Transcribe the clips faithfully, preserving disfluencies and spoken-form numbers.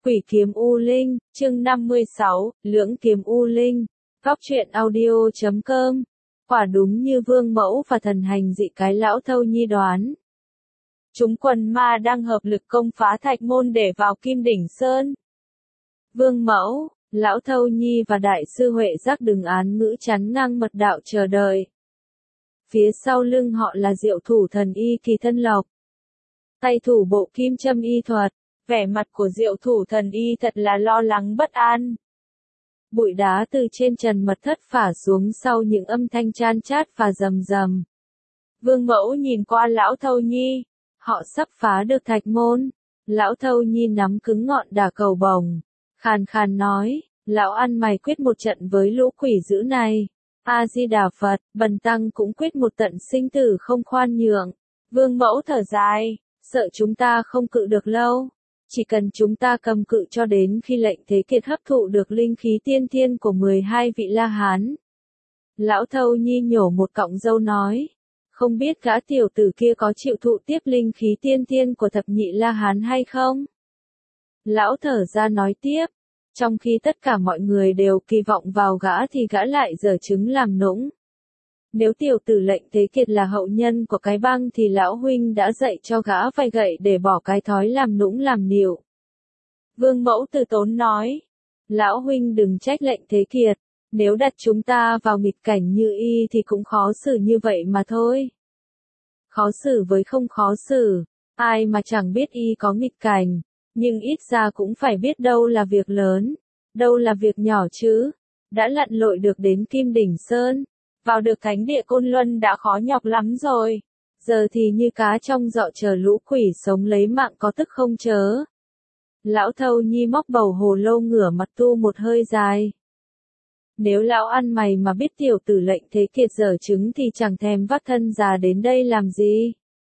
Quỷ kiếm U Linh, chương năm mươi sáu, Lưỡng kiếm U Linh, góc truyện audio chấm com. Quả đúng như Vương Mẫu và thần hành dị cái lão Thâu Nhi đoán. Chúng quần ma đang hợp lực công phá thạch môn để vào Kim Đỉnh Sơn. Vương Mẫu, lão Thâu Nhi và đại sư Huệ Giác đứng án ngữ chắn ngang mật đạo chờ đợi. Phía sau lưng họ là Diệu Thủ Thần Y Kỳ Thân Lộc. Tay thủ bộ kim châm y thuật. Vẻ mặt của Diệu Thủ Thần Y thật là lo lắng bất an. Bụi đá từ trên trần mật thất phả xuống sau những âm thanh chan chát và rầm rầm. Vương Mẫu nhìn qua lão Thâu Nhi. Họ sắp phá được thạch môn. Lão Thâu Nhi nắm cứng ngọn đà cầu bồng. Khàn khàn nói, lão ăn mày quyết một trận với lũ quỷ dữ này. A-di-đà Phật, bần tăng cũng quyết một tận sinh tử không khoan nhượng. Vương Mẫu thở dài, sợ chúng ta không cự được lâu. Chỉ cần chúng ta cầm cự cho đến khi lệnh Thế Kiệt hấp thụ được linh khí tiên thiên của mười hai vị La Hán. Lão Thâu Nhi nhổ một cọng râu nói, không biết gã tiểu tử kia có chịu thụ tiếp linh khí tiên thiên của thập nhị La Hán hay không? Lão thở ra nói tiếp, trong khi tất cả mọi người đều kỳ vọng vào gã thì gã lại giở trứng làm nũng. Nếu tiểu tử lệnh Thế Kiệt là hậu nhân của cái băng thì lão huynh đã dạy cho gã vài gậy để bỏ cái thói làm nũng làm nịu. Vương Mẫu từ tốn nói, lão huynh đừng trách lệnh Thế Kiệt, nếu đặt chúng ta vào nghịch cảnh như y thì cũng khó xử như vậy mà thôi. Khó xử với không khó xử, ai mà chẳng biết y có nghịch cảnh, nhưng ít ra cũng phải biết đâu là việc lớn, đâu là việc nhỏ chứ, đã lặn lội được đến Kim Đỉnh Sơn. Vào được thánh địa Côn Luân đã khó nhọc lắm rồi. Giờ thì như cá trong giọ chờ lũ quỷ sống lấy mạng có tức không chớ. Lão Thâu Nhi móc bầu hồ lô ngửa mặt tu một hơi dài. Nếu lão ăn mày mà biết tiểu tử lệnh Thế Kiệt giở trứng thì chẳng thèm vác thân già đến đây làm gì.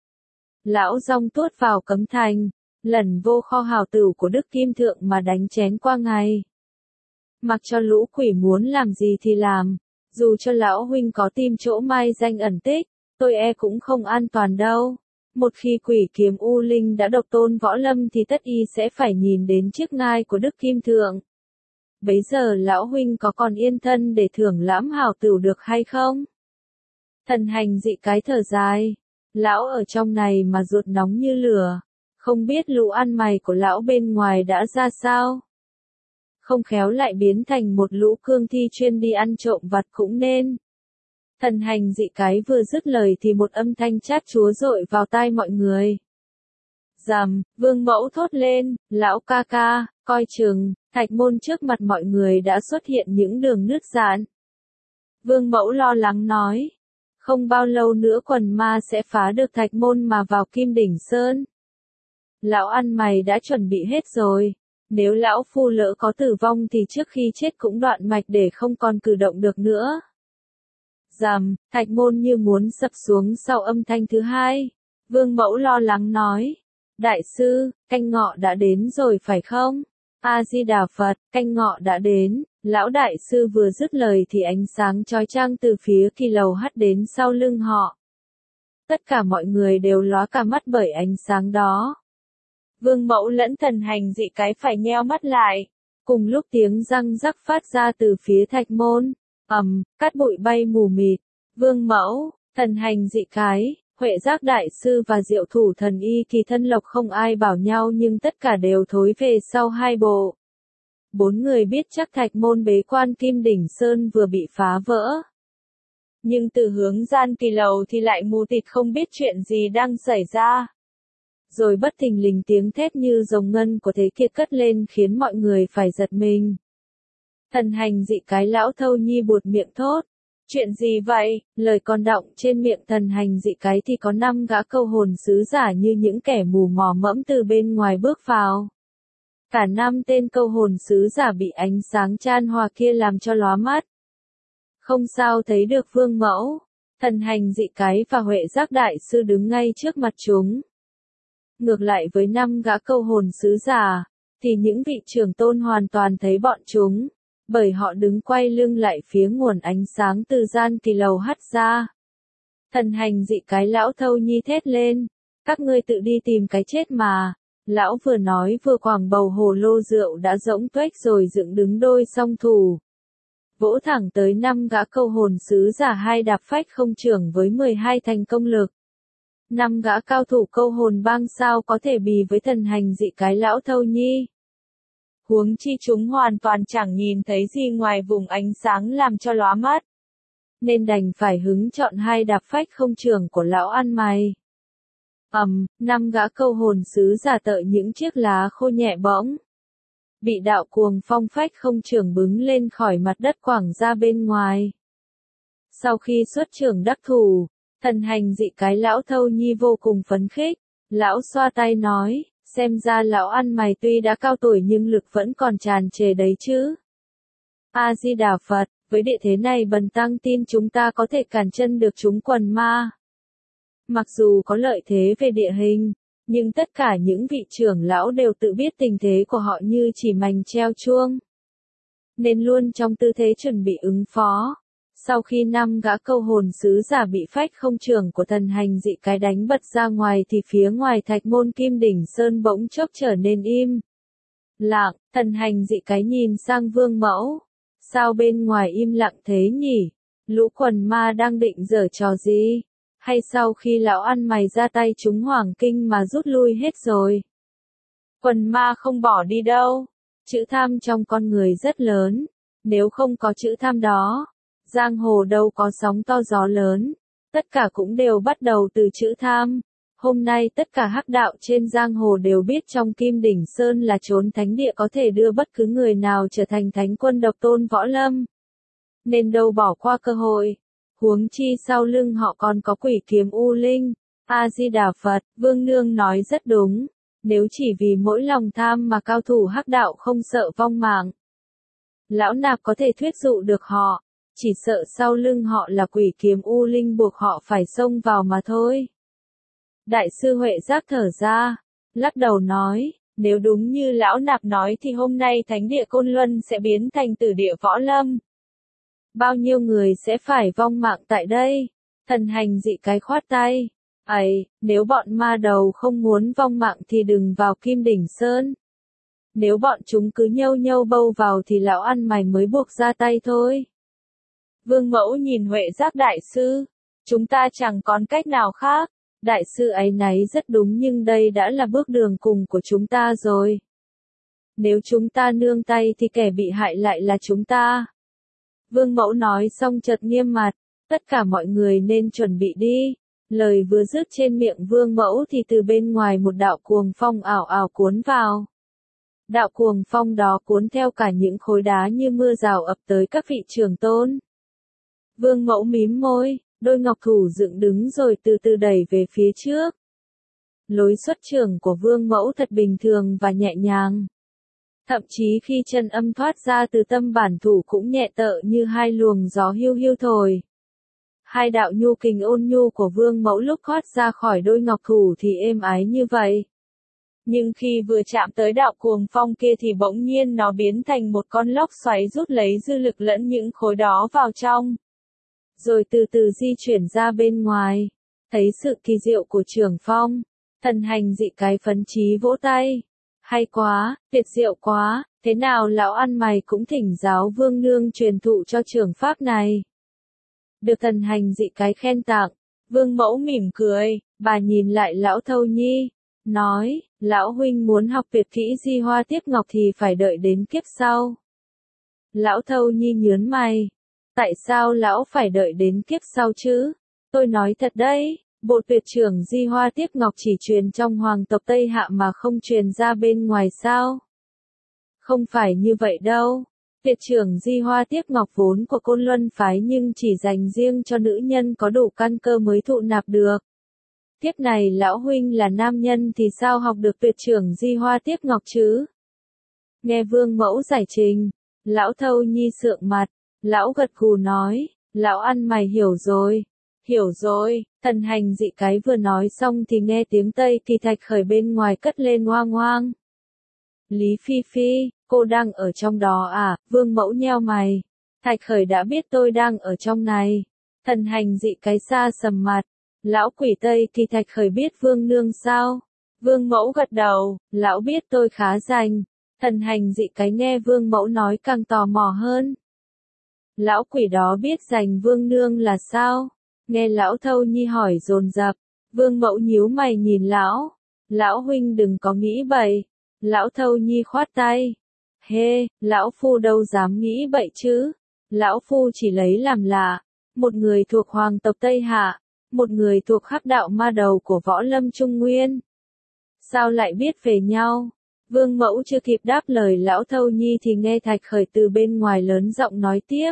Lão rong tuốt vào cấm thành, lẩn vô kho hào tửu của Đức Kim Thượng mà đánh chén qua ngày. Mặc cho lũ quỷ muốn làm gì thì làm. Dù cho lão huynh có tìm chỗ mai danh ẩn tích, tôi e cũng không an toàn đâu. Một khi quỷ kiếm U Linh đã độc tôn võ lâm thì tất y sẽ phải nhìn đến chiếc ngai của Đức Kim Thượng. Bấy giờ lão huynh có còn yên thân để thưởng lãm hào tửu được hay không? Thần hành dị cái thở dài. Lão ở trong này mà ruột nóng như lửa. Không biết lũ ăn mày của lão bên ngoài đã ra sao? Không khéo lại biến thành một lũ cương thi chuyên đi ăn trộm vặt cũng nên. Thần hành dị cái vừa dứt lời thì một âm thanh chát chúa dội vào tai mọi người. Rầm, Vương Mẫu thốt lên, lão ca ca, coi chừng, thạch môn trước mặt mọi người đã xuất hiện những đường nứt rạn. Vương Mẫu lo lắng nói, không bao lâu nữa quần ma sẽ phá được thạch môn mà vào Kim Đỉnh Sơn. Lão ăn mày đã chuẩn bị hết rồi. Nếu lão phu lỡ có tử vong thì trước khi chết cũng đoạn mạch để không còn cử động được nữa. Rầm, thạch môn như muốn sập xuống sau âm thanh thứ hai. Vương Mẫu lo lắng nói. Đại sư, canh ngọ đã đến rồi phải không? A-di-đà Phật, canh ngọ đã đến. Lão đại sư vừa dứt lời thì ánh sáng chói chang từ phía kỳ lầu hắt đến sau lưng họ. Tất cả mọi người đều lóa cả mắt bởi ánh sáng đó. Vương Mẫu lẫn thần hành dị cái phải nheo mắt lại. Cùng lúc tiếng răng rắc phát ra từ phía thạch môn. Ầm, cát bụi bay mù mịt. Vương Mẫu, thần hành dị cái, Huệ Giác đại sư và Diệu Thủ Thần Y Kỳ Thân Lộc không ai bảo nhau nhưng tất cả đều thối về sau hai bộ. Bốn người biết chắc thạch môn bế quan Kim Đỉnh Sơn vừa bị phá vỡ. Nhưng từ hướng gian kỳ lầu thì lại mù tịt không biết chuyện gì đang xảy ra. Rồi bất thình lình tiếng thét như rồng ngân của Thế Kiệt cất lên khiến mọi người phải giật mình. Thần hành dị cái lão Thâu Nhi buột miệng thốt. Chuyện gì vậy? Lời còn đọng trên miệng thần hành dị cái thì có năm gã câu hồn sứ giả như những kẻ mù mò mẫm từ bên ngoài bước vào. Cả năm tên câu hồn sứ giả bị ánh sáng chan hòa kia làm cho lóa mắt. Không sao thấy được Vương Mẫu. Thần hành dị cái và Huệ Giác đại sư đứng ngay trước mặt chúng. Ngược lại với năm gã câu hồn sứ giả, thì những vị trưởng tôn hoàn toàn thấy bọn chúng, bởi họ đứng quay lưng lại phía nguồn ánh sáng từ gian kỳ lầu hắt ra. Thần hành dị cái lão Thâu Nhi thét lên, các ngươi tự đi tìm cái chết mà, Lão vừa nói vừa quàng bầu hồ lô rượu đã rỗng tuếch rồi dựng đứng đôi song thủ. Vỗ thẳng tới năm gã câu hồn sứ giả hai đạp phách không trưởng với mười hai thành công lực. Năm gã cao thủ câu hồn bang sao có thể bì với thần hành dị cái lão Thâu Nhi. Huống chi chúng hoàn toàn chẳng nhìn thấy gì ngoài vùng ánh sáng làm cho lóa mắt. Nên đành phải hứng chọn hai đạp phách không trưởng của lão ăn mày. Ầm, um, năm gã câu hồn sứ giả tợ những chiếc lá khô nhẹ bỗng. Bị đạo cuồng phong phách không trưởng bứng lên khỏi mặt đất quảng ra bên ngoài. Sau khi xuất trưởng đắc thủ, thần hành dị cái lão Thâu Nhi vô cùng phấn khích. Lão xoa tay nói, xem ra lão ăn mày tuy đã cao tuổi nhưng lực vẫn còn tràn trề đấy chứ. A-di-đà Phật, với địa thế này bần tăng tin chúng ta có thể cản chân được chúng quần ma. Mặc dù có lợi thế về địa hình, nhưng tất cả những vị trưởng lão đều tự biết tình thế của họ như chỉ mành treo chuông. Nên luôn trong tư thế chuẩn bị ứng phó. Sau khi năm gã câu hồn sứ giả bị phách không trưởng của thần hành dị cái đánh bật ra ngoài thì phía ngoài thạch môn Kim Đỉnh Sơn bỗng chốc trở nên im lặng. Thần hành dị cái nhìn sang Vương Mẫu. Sao bên ngoài im lặng thế nhỉ? Lũ quần ma đang định giở trò gì? Hay sau khi lão ăn mày ra tay chúng hoàng kinh mà rút lui hết rồi? Quần ma không bỏ đi đâu. Chữ tham trong con người rất lớn. Nếu không có chữ tham đó, giang hồ đâu có sóng to gió lớn. Tất cả cũng đều bắt đầu từ chữ tham. Hôm nay tất cả hắc đạo trên giang hồ đều biết trong Kim Đỉnh Sơn là chốn thánh địa có thể đưa bất cứ người nào trở thành thánh quân độc tôn võ lâm. Nên đâu bỏ qua cơ hội. Huống chi sau lưng họ còn có quỷ kiếm U Linh. A-di-đà Phật, Vương Nương nói rất đúng. Nếu chỉ vì mỗi lòng tham mà cao thủ hắc đạo không sợ vong mạng, lão nạp có thể thuyết dụ được họ. Chỉ sợ sau lưng họ là quỷ kiếm U Linh buộc họ phải xông vào mà thôi. Đại sư Huệ Giác thở ra, lắc đầu nói, nếu đúng như lão nạp nói thì hôm nay thánh địa Côn Luân sẽ biến thành tử địa võ lâm. Bao nhiêu người sẽ phải vong mạng tại đây? Thần hành dị cái khoát tay. Ấy, nếu bọn ma đầu không muốn vong mạng thì đừng vào Kim Đỉnh Sơn. Nếu bọn chúng cứ nhâu nhâu bâu vào thì lão ăn mày mới buộc ra tay thôi. Vương Mẫu nhìn Huệ Giác đại sư. Chúng ta chẳng còn cách nào khác. Đại sư ấy nấy rất đúng nhưng đây đã là bước đường cùng của chúng ta rồi. Nếu chúng ta nương tay thì kẻ bị hại lại là chúng ta. Vương Mẫu nói xong chợt nghiêm mặt, tất cả mọi người nên chuẩn bị đi. Lời vừa dứt trên miệng Vương Mẫu thì từ bên ngoài một đạo cuồng phong ảo ảo cuốn vào. Đạo cuồng phong đó cuốn theo cả những khối đá như mưa rào ập tới các vị trưởng tôn. Vương Mẫu mím môi, đôi ngọc thủ dựng đứng rồi từ từ đẩy về phía trước. Lối xuất trưởng của Vương Mẫu thật bình thường và nhẹ nhàng. Thậm chí khi chân âm thoát ra từ tâm bản thủ cũng nhẹ tợ như hai luồng gió hiu hiu thổi. Hai đạo nhu kình ôn nhu của Vương Mẫu lúc thoát ra khỏi đôi ngọc thủ thì êm ái như vậy. Nhưng khi vừa chạm tới đạo cuồng phong kia thì bỗng nhiên nó biến thành một con lốc xoáy rút lấy dư lực lẫn những khối đó vào trong. Rồi từ từ di chuyển ra bên ngoài. Thấy sự kỳ diệu của trưởng phong, thần hành dị cái phấn chí vỗ tay. Hay quá, tuyệt diệu quá, thế nào lão ăn mày cũng thỉnh giáo Vương Nương truyền thụ cho trưởng pháp này. Được thần hành dị cái khen tặng, Vương Mẫu mỉm cười, bà nhìn lại lão Thâu Nhi, nói, lão huynh muốn học tuyệt kỹ Di Hoa Tiếp Ngọc thì phải đợi đến kiếp sau. Lão Thâu Nhi nhớn mày, tại sao lão phải đợi đến kiếp sau chứ? Tôi nói thật đấy. Bộ tuyệt trưởng Di Hoa Tiếp Ngọc chỉ truyền trong hoàng tộc Tây Hạ mà không truyền ra bên ngoài sao? Không phải như vậy đâu. Tuyệt trưởng Di Hoa Tiếp Ngọc vốn của Côn Luân phái nhưng chỉ dành riêng cho nữ nhân có đủ căn cơ mới thụ nạp được. Tiếp này lão huynh là nam nhân thì sao học được tuyệt trưởng Di Hoa Tiếp Ngọc chứ? Nghe Vương Mẫu giải trình, lão Thâu Nhi sượng mặt, lão gật gù nói, lão ăn mày hiểu rồi. Hiểu rồi, thần hành dị cái vừa nói xong thì nghe tiếng Tây Kỳ Thạch Khởi bên ngoài cất lên oang oang. Lý Phi Phi, cô đang ở trong đó à? Vương Mẫu nheo mày. Thạch Khởi đã biết tôi đang ở trong này. Thần hành dị cái xa sầm mặt. Lão quỷ Tây Kỳ Thạch Khởi biết Vương Nương sao? Vương mẫu gật đầu, lão biết tôi khá rành. Thần hành dị cái nghe vương mẫu nói càng tò mò hơn. Lão quỷ đó biết rành vương nương là sao? Nghe lão thâu nhi hỏi dồn dập, vương mẫu nhíu mày nhìn lão. Lão huynh đừng có nghĩ bậy. Lão thâu nhi khoát tay. Hê, lão phu đâu dám nghĩ bậy chứ. Lão phu chỉ lấy làm lạ. Một người thuộc hoàng tộc Tây Hạ, một người thuộc hắc đạo ma đầu của võ lâm Trung Nguyên. Sao lại biết về nhau? Vương mẫu chưa kịp đáp lời lão thâu nhi thì nghe Thạch Khởi từ bên ngoài lớn giọng nói tiếp.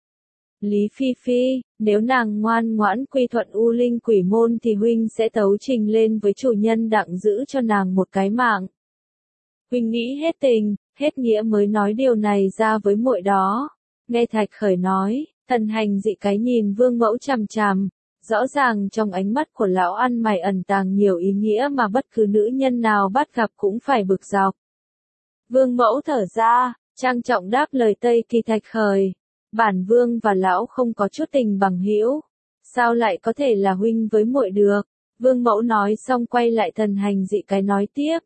Lý Phi Phi, nếu nàng ngoan ngoãn quy thuận U Linh quỷ môn thì huynh sẽ tấu trình lên với chủ nhân đặng giữ cho nàng một cái mạng. Huynh nghĩ hết tình, hết nghĩa mới nói điều này ra với muội đó. Nghe Thạch Khởi nói, thần hành dị cái nhìn vương mẫu chằm chằm. Rõ ràng trong ánh mắt của lão ăn mày ẩn tàng nhiều ý nghĩa mà bất cứ nữ nhân nào bắt gặp cũng phải bực dọc. Vương mẫu thở ra, trang trọng đáp lời Tây Kỳ Thạch Khởi. Bản vương và lão không có chút tình bằng hữu, sao lại có thể là huynh với muội được? Vương mẫu nói xong quay lại thần hành dị cái nói tiếp.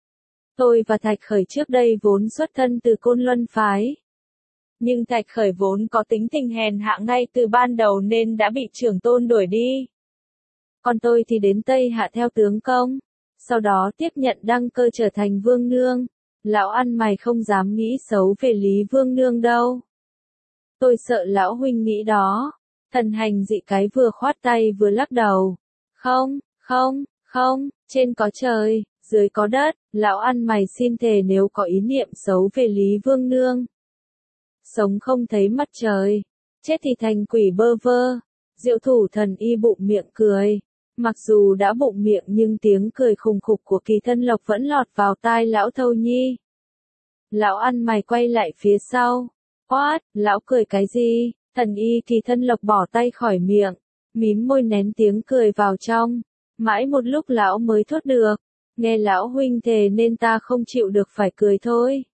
Tôi và Thạch Khởi trước đây vốn xuất thân từ Côn Luân phái. Nhưng Thạch Khởi vốn có tính tình hèn hạ ngay từ ban đầu nên đã bị trưởng tôn đuổi đi. Còn tôi thì đến Tây Hạ theo tướng công, sau đó tiếp nhận đăng cơ trở thành vương nương. Lão ăn mày không dám nghĩ xấu về Lý vương nương đâu. Tôi sợ lão huynh nghĩ đó. Thần hành dị cái vừa khoát tay vừa lắc đầu. Không, không, không, trên có trời, dưới có đất, lão ăn mày xin thề nếu có ý niệm xấu về Lý vương nương. Sống không thấy mặt trời, chết thì thành quỷ bơ vơ. Diệu thủ thần y bụng miệng cười. Mặc dù đã bụng miệng nhưng tiếng cười khùng khục của Kỳ Thân Lộc vẫn lọt vào tai lão thâu nhi. Lão ăn mày quay lại phía sau. Quát, lão cười cái gì? Thần y Kỳ Thân Lộc bỏ tay khỏi miệng, mím môi nén tiếng cười vào trong. Mãi một lúc lão mới thốt được. Nghe lão huynh thề nên ta không chịu được phải cười thôi.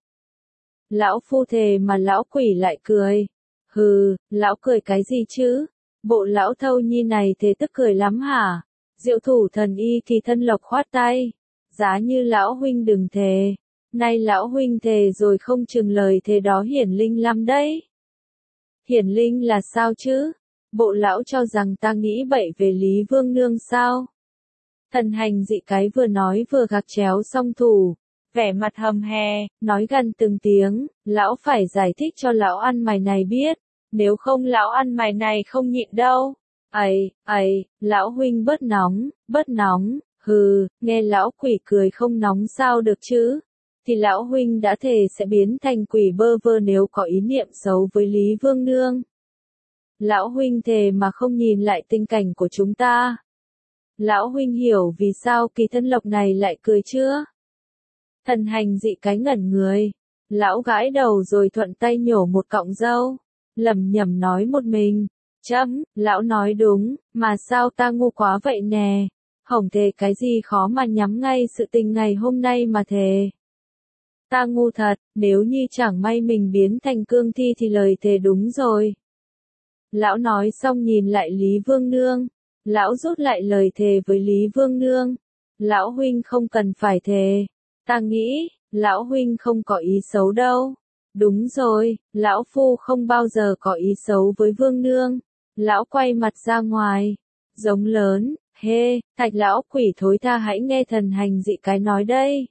Lão phu thề mà lão quỷ lại cười. Hừ, lão cười cái gì chứ? Bộ lão thâu nhi này thế tức cười lắm hả? Diệu thủ thần y Kỳ Thân Lộc khoát tay. Giá như lão huynh đừng thề. Nay lão huynh thề rồi không chừng lời thề đó hiển linh lắm đấy. Hiển linh là sao chứ? Bộ lão cho rằng ta nghĩ bậy về Lý vương nương sao? Thần hành dị cái vừa nói vừa gạc chéo song thủ. Vẻ mặt hầm hè, nói gần từng tiếng, lão phải giải thích cho lão ăn mày này biết, nếu không lão ăn mày này không nhịn đâu. Ây, ây, lão huynh bớt nóng, bớt nóng, hừ, nghe lão quỷ cười không nóng sao được chứ, thì lão huynh đã thề sẽ biến thành quỷ bơ vơ nếu có ý niệm xấu với Lý vương nương. Lão huynh thề mà không nhìn lại tình cảnh của chúng ta. Lão huynh hiểu vì sao Kỳ Thân Lộc này lại cười chưa? Thần hành dị cái ngẩn người. Lão gãi đầu rồi thuận tay nhổ một cọng râu. Lẩm nhẩm nói một mình. Chấm, lão nói đúng, mà sao ta ngu quá vậy nè. Hổng thề cái gì khó mà nhắm ngay sự tình ngày hôm nay mà thề. Ta ngu thật, nếu như chẳng may mình biến thành cương thi thì lời thề đúng rồi. Lão nói xong nhìn lại Lý vương nương. Lão rút lại lời thề với Lý vương nương. Lão huynh không cần phải thề. Ta nghĩ, lão huynh không có ý xấu đâu. Đúng rồi, lão phu không bao giờ có ý xấu với vương nương. Lão quay mặt ra ngoài, giống lớn, hê, Thạch lão quỷ thối tha hãy nghe thần hành dị cái nói đây.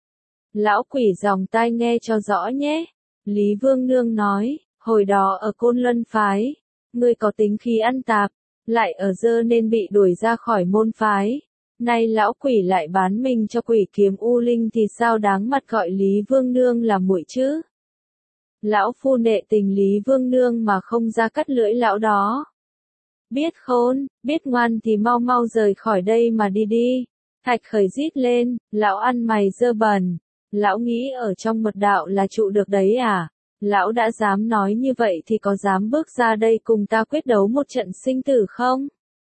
Lão quỷ dòng tai nghe cho rõ nhé. Lý vương nương nói, hồi đó ở Côn Luân phái, ngươi có tính khí ăn tạp, lại ở dơ nên bị đuổi ra khỏi môn phái. Nay lão quỷ lại bán mình cho quỷ kiếm U Linh thì sao đáng mặt gọi Lý vương nương là muội chứ? Lão phu nệ tình Lý vương nương mà không ra cắt lưỡi lão đó. Biết khôn, biết ngoan thì mau mau rời khỏi đây mà đi đi. Thạch Khởi rít lên, lão ăn mày dơ bẩn. Lão nghĩ ở trong mật đạo là trụ được đấy à? Lão đã dám nói như vậy thì có dám bước ra đây cùng ta quyết đấu một trận sinh tử không?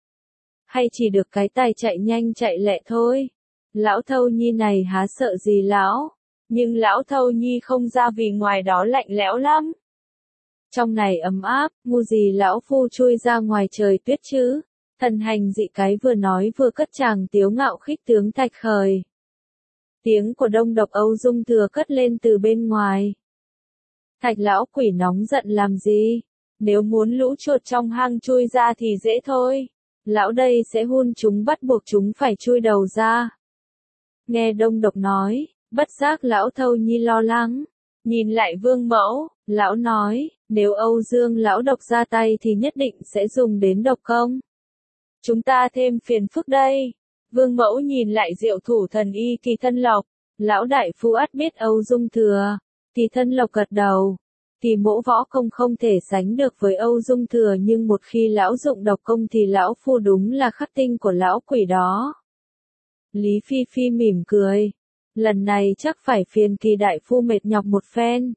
Hay chỉ được cái tài chạy nhanh chạy lẹ thôi? Lão thâu nhi này há sợ gì lão? Nhưng lão thâu nhi không ra vì ngoài đó lạnh lẽo lắm. Trong này ấm áp, ngu gì lão phu chui ra ngoài trời tuyết chứ? Thần hành dị cái vừa nói vừa cất chàng tiếu ngạo khích tướng Thạch Khởi. Tiếng của Đông Độc Âu Dung Thừa cất lên từ bên ngoài. Thạch lão quỷ nóng giận làm gì? Nếu muốn lũ chuột trong hang chui ra thì dễ thôi. Lão đây sẽ hun chúng, bắt buộc chúng phải chui đầu ra. Nghe Đông Độc nói, bất giác lão Thâu Nhi lo lắng. Nhìn lại Vương Mẫu, lão nói, nếu Âu Dương lão độc ra tay thì nhất định sẽ dùng đến độc công. Chúng ta thêm phiền phức đây. Vương Mẫu nhìn lại Diệu Thủ Thần Y Kỳ Thân Lộc. Lão đại phu ắt biết Âu Dung Thừa. Kỳ Thân Lộc gật đầu. Kỳ mỗ võ công không thể sánh được với Âu Dung Thừa, nhưng một khi lão dụng độc công thì lão phu đúng là khắc tinh của lão quỷ đó. Lý Phi Phi mỉm cười. Lần này chắc phải phiền Kỳ đại phu mệt nhọc một phen.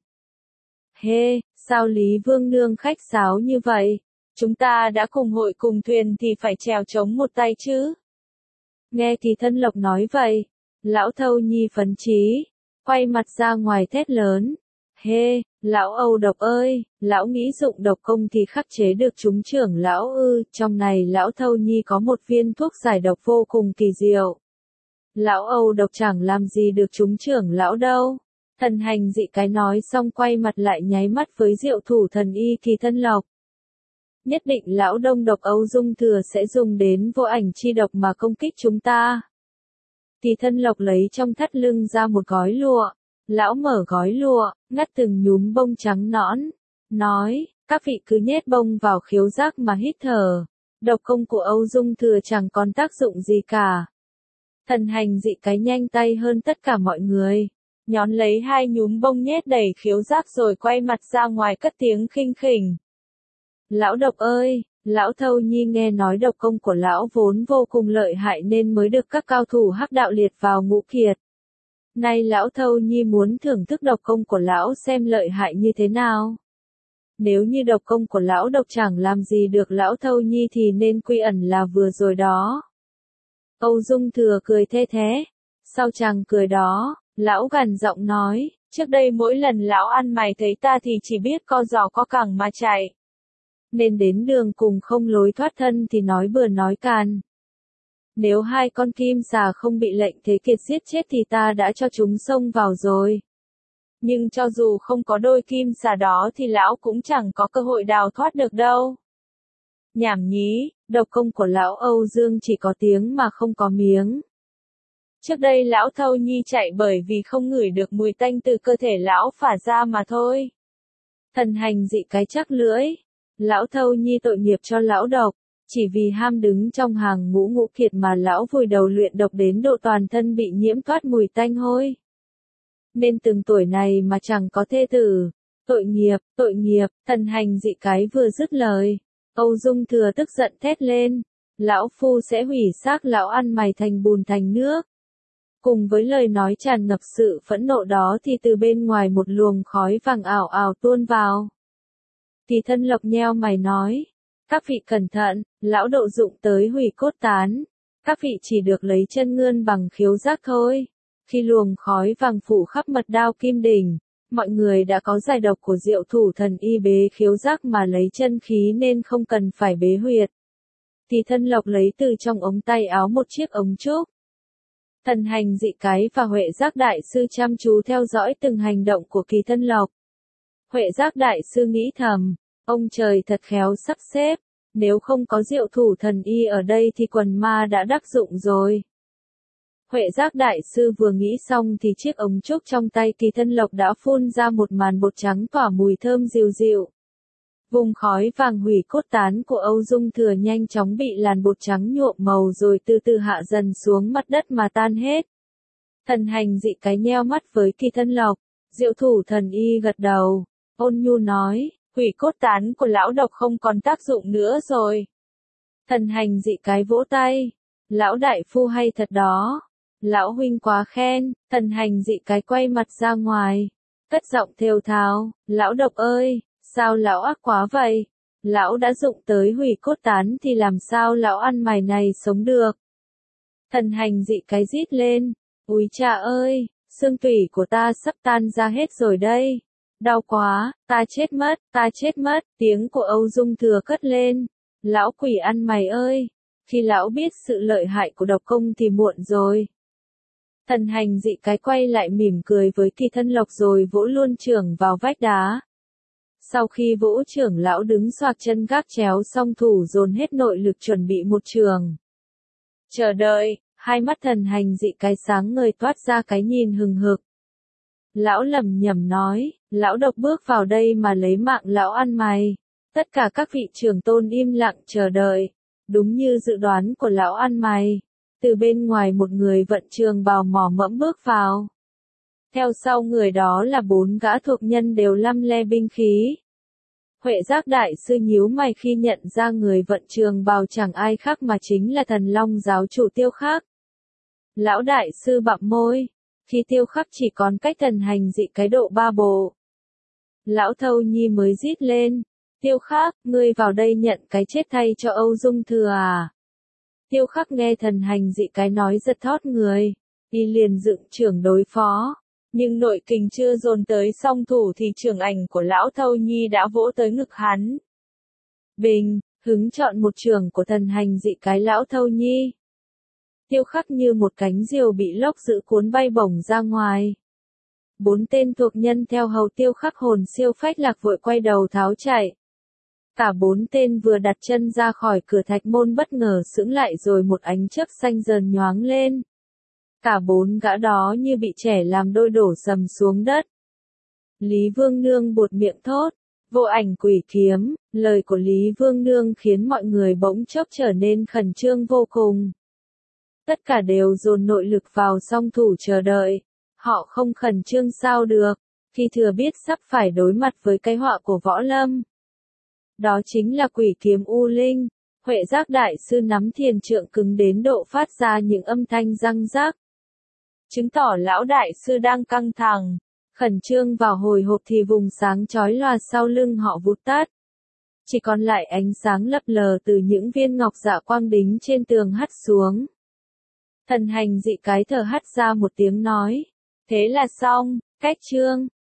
Hê, hey, sao Lý Vương Nương khách sáo như vậy? Chúng ta đã cùng hội cùng thuyền thì phải chèo chống một tay chứ. Nghe Kỳ Thân Lộc nói vậy, lão Thâu Nhi phấn chí, quay mặt ra ngoài thét lớn. Hê, hey, lão Âu Độc ơi, lão nghĩ dụng độc công thì khắc chế được chúng trưởng lão ư? Trong này lão Thâu Nhi có một viên thuốc giải độc vô cùng kỳ diệu. Lão Âu Độc chẳng làm gì được chúng trưởng lão đâu. Thần hành dị cái nói xong quay mặt lại nháy mắt với Diệu Thủ Thần Y Kỳ Thân Lộc. Nhất định lão Đông Độc Âu Dung Thừa sẽ dùng đến vô ảnh chi độc mà công kích chúng ta. Kỳ Thân Lộc lấy trong thắt lưng ra một gói lụa. Lão mở gói lụa, ngắt từng nhúm bông trắng nõn. Nói, các vị cứ nhét bông vào khiếu giác mà hít thở. Độc công của Âu Dung Thừa chẳng còn tác dụng gì cả. Thần hành dị cái nhanh tay hơn tất cả mọi người. Nhón lấy hai nhúm bông nhét đầy khiếu giác rồi quay mặt ra ngoài cất tiếng khinh khỉnh. Lão Độc ơi, lão Thâu Nhi nghe nói độc công của lão vốn vô cùng lợi hại nên mới được các cao thủ hắc đạo liệt vào ngũ kiệt. Nay lão Thâu Nhi muốn thưởng thức độc công của lão xem lợi hại như thế nào. Nếu như độc công của lão độc chẳng làm gì được lão Thâu Nhi thì nên quy ẩn là vừa rồi đó. Âu Dung Thừa cười the thế. Sau chàng cười đó, lão gằn giọng nói, trước đây mỗi lần lão ăn mày thấy ta thì chỉ biết co giò co cẳng mà chạy. Nên đến đường cùng không lối thoát thân thì nói bừa nói càn. Nếu hai con kim xà không bị lệnh Thế Kiệt giết chết thì ta đã cho chúng xông vào rồi. Nhưng cho dù không có đôi kim xà đó thì lão cũng chẳng có cơ hội đào thoát được đâu. Nhảm nhí, độc công của lão Âu Dương chỉ có tiếng mà không có miếng. Trước đây lão Thâu Nhi chạy bởi vì không ngửi được mùi tanh từ cơ thể lão phả ra mà thôi. Thần hành dị cái chắc lưỡi. Lão Thâu Nhi tội nghiệp cho lão độc. Chỉ vì ham đứng trong hàng ngũ ngũ kiệt mà lão vùi đầu luyện độc đến độ toàn thân bị nhiễm thoát mùi tanh hôi. Nên từng tuổi này mà chẳng có thê tử. Tội nghiệp, tội nghiệp, thần hành dị cái vừa dứt lời. Âu Dung Thừa tức giận thét lên. Lão phu sẽ hủy xác lão ăn mày thành bùn thành nước. Cùng với lời nói tràn ngập sự phẫn nộ đó thì từ bên ngoài một luồng khói vàng ảo ảo tuôn vào. Kỳ Thân Lộc nheo mày nói. Các vị cẩn thận, lão độ dụng tới hủy cốt tán. Các vị chỉ được lấy chân ngươn bằng khiếu giác thôi. Khi luồng khói vàng phủ khắp mật đao kim đỉnh, mọi người đã có giải độc của Diệu Thủ Thần Y bế khiếu giác mà lấy chân khí nên không cần phải bế huyệt. Kỳ Thân Lộc lấy từ trong ống tay áo một chiếc ống trúc. Thần hành dị cái và Huệ Giác đại sư chăm chú theo dõi từng hành động của Kỳ Thân Lộc. Huệ Giác đại sư nghĩ thầm, ông trời thật khéo sắp xếp, nếu không có Diệu Thủ Thần Y ở đây thì quần ma đã đắc dụng rồi. Huệ Giác đại sư vừa nghĩ xong thì chiếc ống trúc trong tay Kỳ Thân Lộc đã phun ra một màn bột trắng tỏa mùi thơm dịu dịu. Vùng khói vàng hủy cốt tán của Âu Dung Thừa nhanh chóng bị làn bột trắng nhuộm màu rồi từ từ hạ dần xuống mặt đất mà tan hết. Thần hành dị cái nheo mắt với Kỳ Thân Lộc. Diệu Thủ Thần Y gật đầu, ôn nhu nói, hủy cốt tán của lão độc không còn tác dụng nữa rồi. Thần hành dị cái vỗ tay, lão đại phu hay thật đó. Lão huynh quá khen. Thần hành dị cái quay mặt ra ngoài, cất giọng thều thào, lão độc ơi, sao lão ác quá vậy? Lão đã dụng tới hủy cốt tán thì làm sao lão ăn mày này sống được? Thần hành dị cái rít lên, úi cha ơi, xương tủy của ta sắp tan ra hết rồi đây. Đau quá, ta chết mất, ta chết mất, tiếng của Âu Dung Thừa cất lên. Lão quỷ ăn mày ơi, khi lão biết sự lợi hại của độc công thì muộn rồi. Thần hành dị cái quay lại mỉm cười với Kỳ Thân Lộc rồi vỗ luôn chưởng vào vách đá. Sau khi vỗ, trưởng lão đứng xoạc chân gác chéo song thủ dồn hết nội lực chuẩn bị một trường. Chờ đợi, hai mắt thần hành dị cái sáng ngời toát ra cái nhìn hừng hực. Lão lẩm nhẩm nói, lão độc bước vào đây mà lấy mạng lão ăn mày. Tất cả các vị trưởng tôn im lặng chờ đợi. Đúng như dự đoán của lão ăn mày. Từ bên ngoài một người vận trường bào mỏ mẫm bước vào. Theo sau người đó là bốn gã thuộc nhân đều lăm le binh khí. Huệ Giác đại sư nhíu mày khi nhận ra người vận trường bào chẳng ai khác mà chính là Thần Long giáo chủ Tiêu Khắc. Lão đại sư bặm môi, khi Tiêu Khắc chỉ còn cách thần hành dị cái độ ba bộ. Lão Thâu Nhi mới rít lên, Tiêu Khắc, ngươi vào đây nhận cái chết thay cho Âu Dung Thừa à? Tiêu Khắc nghe thần hành dị cái nói giật thót người, y liền dựng trưởng đối phó. Nhưng nội kình chưa dồn tới song thủ thì trường ảnh của lão Thâu Nhi đã vỗ tới ngực hắn. Bình, hứng chọn một trường của thần hành dị cái lão Thâu Nhi. Tiêu Khắc như một cánh diều bị lốc dữ cuốn bay bổng ra ngoài. Bốn tên thuộc nhân theo hầu Tiêu Khắc hồn siêu phách lạc vội quay đầu tháo chạy. Cả bốn tên vừa đặt chân ra khỏi cửa thạch môn bất ngờ sững lại rồi một ánh chớp xanh dần nhoáng lên. Cả bốn gã đó như bị trẻ làm đôi đổ sầm xuống đất. Lý Vương Nương buột miệng thốt, vô ảnh quỷ kiếm, lời của Lý Vương Nương khiến mọi người bỗng chốc trở nên khẩn trương vô cùng. Tất cả đều dồn nội lực vào song thủ chờ đợi, họ không khẩn trương sao được, khi thừa biết sắp phải đối mặt với cái họa của võ lâm. Đó chính là quỷ kiếm U Linh. Huệ Giác đại sư nắm thiền trượng cứng đến độ phát ra những âm thanh răng rác. Chứng tỏ lão đại sư đang căng thẳng, khẩn trương vào hồi hộp thì vùng sáng chói lòa sau lưng họ vụt tắt. Chỉ còn lại ánh sáng lấp lờ từ những viên ngọc dạ quang đính trên tường hắt xuống. Thần hành dị cái thở hắt ra một tiếng nói, thế là xong, cách chương.